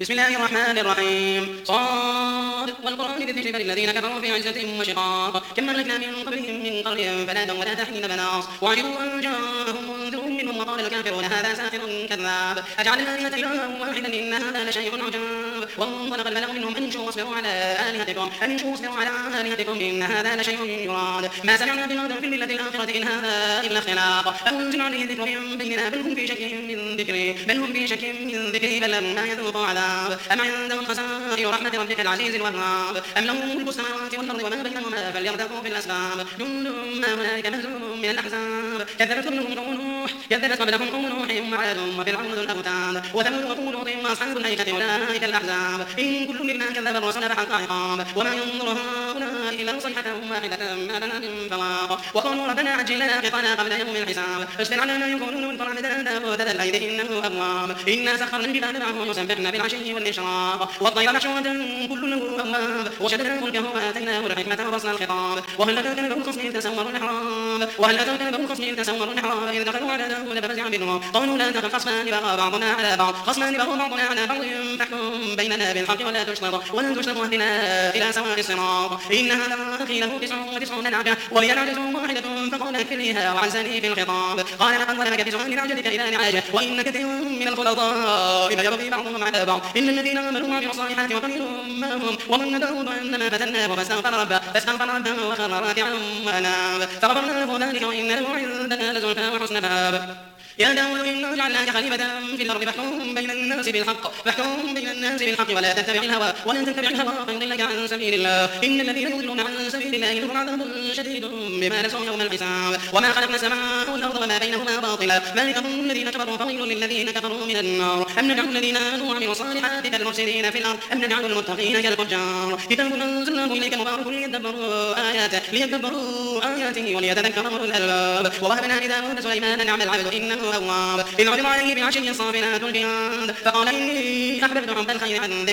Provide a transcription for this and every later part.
بسم الله الرحمن الرحيم صاد والقرآن ذي الذكر الذين كفروا في عزة وشقاق كم أهلكنا من قبلهم من قرن فنادوا ولا تحين مناص وعجبوا أن جاءهم منذر منهم وقال الكافرون هذا ساحر كذاب أجعل الآلهة إلها واحدا إن هذا لشيء عجاب وانطلق الملأ منهم أن امشوا واصبروا على آلهتكم إن هذا لشيء يراد ما سمعنا بهذا في الملة الآخرة إن هذا إلا اختلاق أنزل عليه الذكر من بيننا بل هم في شك من ذكري بل لما يذوقوا عذاب أم عندهم خزائن رحمة ربك العزيز الوهاب أم لهم ملك السماوات والأرض وما بينهما فليرتقوا في الأسباب جند ما هنالك مهزوم من الأحزاب كذبت قبلهم قوم نوح وعاد وفرعون ذو الأوتاد وثمود وقوم لوط وأصحاب الأيكة أولئك الأحزاب إن كل منا كذب الرسل فحق عقاب وما ينظر هؤلاء إلا صيحة واحدة ما لنا من فواق وقالوا ربنا عجل لنا قطنا قبل يوم الحساب اصبر على ما يقولون وانظر عبدنا وذا الأيد إنه أواب إنا سخرنا الجبال معه يسبحن بالعشي والإشراق والطير محشورة كل له أواب وشددنا ملكه وآتيناه الحكمة وفصل الخطاب وهل أتاك نبأ الخصم إذ تسوروا المحراب إذ دخلوا على داود ففزع منهم قالوا لا تخف خصمان بغى بعضنا على بعض فاحكم بيننا بالحق ولا تشطط واهدنا إلى سواء الصراط إن هذا أخي له 99 نعجة ولي نعجة واحدة فقال اكفليها وعزني في الخطاب قال لقد ظلمك بسؤال نعجتك إلى نعاجة وإن كثير من الخلطاء ليبغي بعضهم على بعض إلا الذين آمنوا وعملوا الصالحات وقليل ما هم وظن داود أنما فتناه فاستغفر ربه وخر راكعا وأناب فغفرنا له ذلك وإن له عندنا لزلفى وحسن مآب يا داود إنا جعلناك خليفة في الأرض فاحكم بين الناس بالحق ولا تتبع الهوى فيضلك عن سبيل الله إن الذين يضلون عن سبيل الله لهم عذاب شديد بما نسوا يوم الحساب وما خلقنا السماء والأرض وما بينهما باطلا ذلك ظن الذين كفروا فويل للذين كفروا من النار أم نجعل الذين آمنوا وعملوا الصالحات كالمفسدين في الأرض أم نجعل المتقين كالفجار كتاب أنزلناه إليك مبارك ليدبروا آياته وليتذكر أولو الألباب ووهبنا لداود سليمان نعم العبد إنه أواب إذ عرض عليه بالعشي الصافنات الجياد فقال إني أحببت حب الخير عن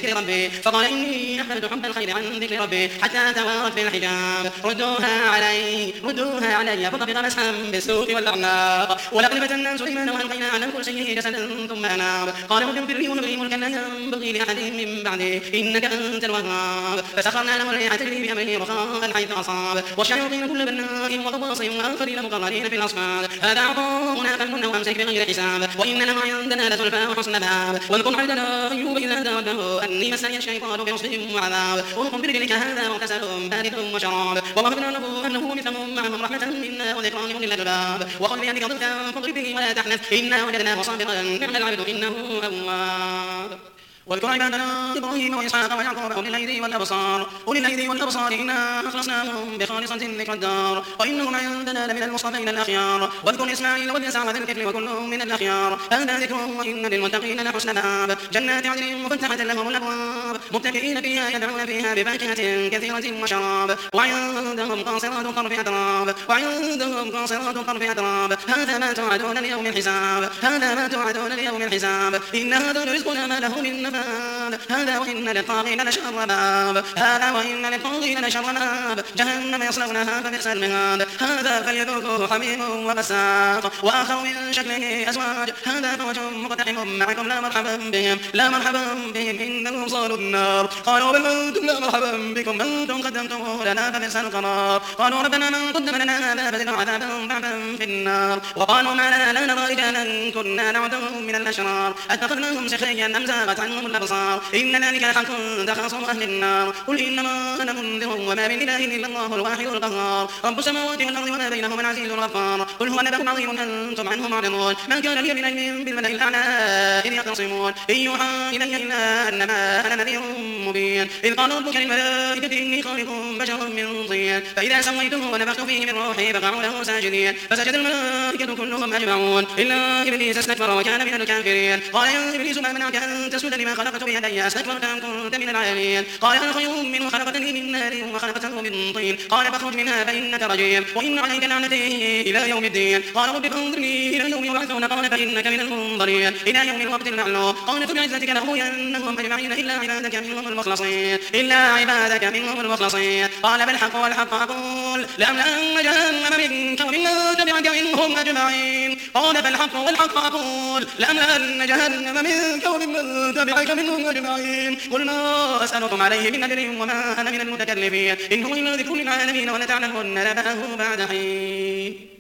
ذكر ربي حتى توارت في الحجاب ردوها علي فطفق مسحا بالسوق والأعناق ولقد فتنا سليمان وألقينا على كرسيه جسدا ثم أناب قال رب اغفر لي ونبغي ملكا لا ينبغي لأحد من بعدي إنك أنت الوهاب فسخرنا له الريح تجري بأمره رخاء حيث أصاب والشياطين كل بناء وغواص وآخرين مقرنين في الأصفاد هذا عطاؤنا فامنن وأمسك بغير حساب وإن له عندنا لزلفى وحسن مآب واذكر عبدنا أيوب إذ نادى ربه أني مسني الشيطان بنصب وعذاب اركض برجلك هذا مغتسل بارد وشراب ووهبنا له أنه مثلهم معهم رحمة منا وذكرى لأولي الألباب وقل بيدك ضغطا فاضرب به ولا تحنث إنا وجدناه صابرا نعم العبد إنه أواب واذكر عبادنا إبراهيم وإسحاق ويعقوب أولي الأيدي والأبصار إنا أخلصناهم بخالصة ذكر الدار وإنهم عندنا لمن المصطفين الأخيار واذكر إسماعيل واليسع وذا الكفل وكل من الأخيار هذا ذكر وإن للمتقين لحسن مآب جنات عدن مفتحة لهم الأبواب متكئين فيها يدعون فيها بفاكهة كثيرة وشراب وعندهم قاصرات الطرف أتراب هذا ما توعدون ليوم الحساب إن هذا رزقنا ما له من نفاد هذا وإن للطاغين لشر مآب جهنم يصلونها فبئس المهاد هذا فليذوقوه حميم وغساق وآخر من شكله أزواج هذا فوج مقتحم معكم لا مرحبا بهم إنهم صالوا النار قالوا بل أنتم لا مرحبا بكم أنتم قدمتموه لنا فبئس القرار قالوا ربنا من قدم لنا هذا فزدنا عذابا ضعفا في النار وقالوا ما لنا لا نرى رجالا كنا نعدهم من الأشرار أتخذناهم سخريا أم زاغت عنهم الأبصار إن ذلك لحق تخاصم أهل النار قل إنما أنا منذر وما من إله إلا الله الواحد القهار رب السماوات والأرض وما بينهما العزيز الغفار قل هو نبأ عظيم أنتم عنه معرضون ما كان لي من علم بالملأ الأعلى إذ يختصمون إن يوحى إلي إلا أنما أنا نذير مبين إذ قال ربك للملائكة إني خالق بشرا من طين فإذا سويته ونفخت فيه من روحي فقعوا له ساجدين فسجد الملائكة كلهم أجمعون إلا إبليس استكبر وكان من الكافرين قال يا إبليس ما منعك أن تسجد لما خلقت بيدي أستكبرت أم كنت من العالين قال أنا خير منه خلقتني من نار وخلقته من طين قال فاخرج منها فإنك رجيم وإن عليك لعنتي إلى يوم الدين قال رب فانظرني إلى يوم يبعثون قال فإنك من المنظرين إلى يوم الوقت المعلوم قال فبعزتك لأغوينهم أجمعين إلا عبادك منهم المخلصين قال فالحق والحق أقول لأملأن جهنم منك ومن تبعك منهم أجمعين قال فالحق والحق أقول لأملأن جهنم منك ومن تبعك منهم أجمعين. قل ما أسألكم عليه من أجر وما أنا من المتكلفين إن هو إلا ذكر للعالمين ولتعلمن نبأه بعد حين.